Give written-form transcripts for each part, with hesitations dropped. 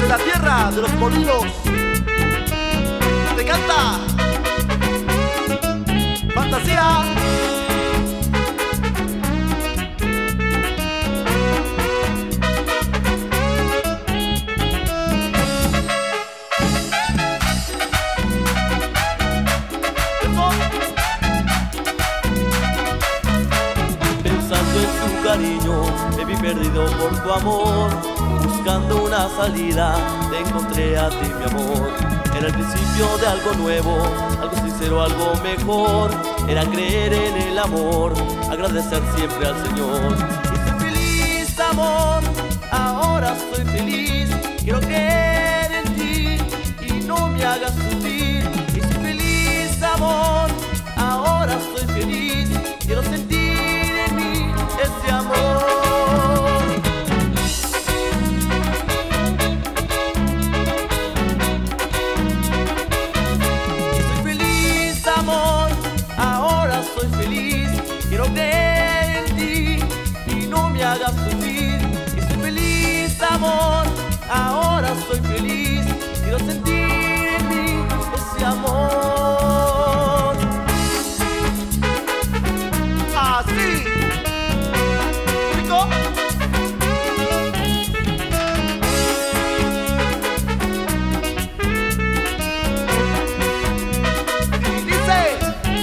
la tierra de los molinos. Te canta Fantasía. Pensando en tu cariño, me vi perdido por tu amor. Buscando una salida, te encontré a ti, mi amor. Era el principio de algo nuevo, algo sincero, algo mejor. Era creer en el amor, agradecer siempre al Señor. Y soy feliz, amor, ahora soy feliz. Quiero creer en ti y no me hagas sufrir. Y soy feliz, amor, ahora soy feliz. Quiero sentir en mí ese amor. Quiero creer en ti y no me hagas sufrir. Y soy feliz, amor, ahora soy feliz. Quiero sentir en mí ese amor. Así, rico. Y dice: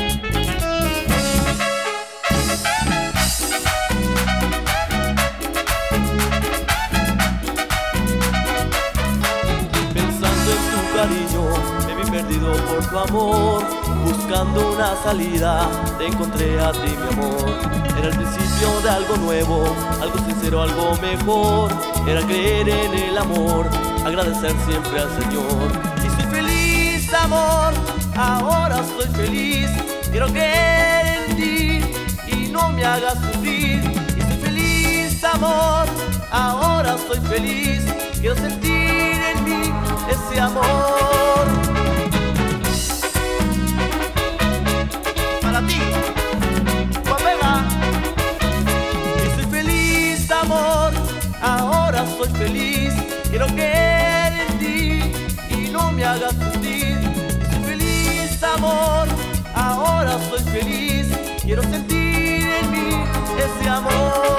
cariño, me vi perdido por tu amor. Buscando una salida, te encontré a ti, mi amor. Era el principio de algo nuevo, algo sincero, algo mejor. Era creer en el amor, agradecer siempre al Señor. Y soy feliz, amor, ahora soy feliz. Quiero creer en ti y no me hagas sufrir. Y soy feliz, amor, ahora soy feliz. Quiero sentir en mí ese amor. Para ti, Juan Vega. Y soy feliz, amor, ahora soy feliz. Quiero creer en ti y no me hagas sufrir. Y soy feliz, amor, ahora soy feliz. Quiero sentir en mí ese amor.